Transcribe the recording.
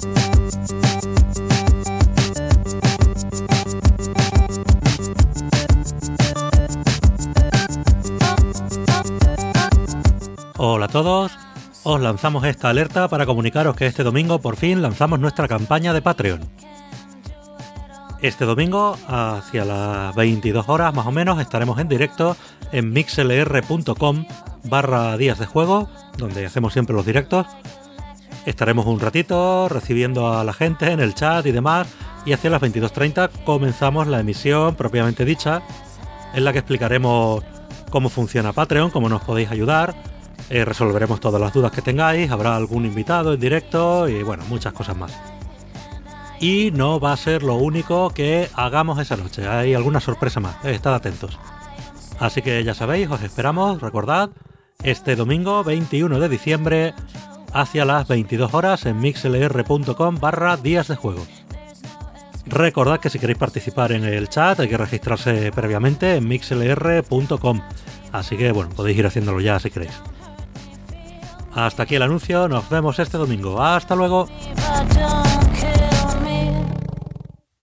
Hola a todos, os lanzamos esta alerta para comunicaros que este domingo por fin lanzamos nuestra campaña de Patreon. Este domingo, hacia las 22 horas más o menos, estaremos en directo en mixlr.com/días de juego, donde hacemos siempre los directos. Estaremos un ratito recibiendo a la gente en el chat y demás, y hacia las 22:30 comenzamos la emisión propiamente dicha, en la que explicaremos cómo funciona Patreon, cómo nos podéis ayudar, resolveremos todas las dudas que tengáis, habrá algún invitado en directo y bueno, muchas cosas más. Y no va a ser lo único que hagamos esa noche, hay alguna sorpresa más, estad atentos. Así que ya sabéis, os esperamos, recordad, este domingo 21 de diciembre hacia las 22 horas en mixlr.com/días de juego. Recordad que si queréis participar en el chat hay que registrarse previamente en mixlr.com, así que bueno, podéis ir haciéndolo ya si queréis. Hasta aquí el anuncio, nos vemos este domingo, hasta luego.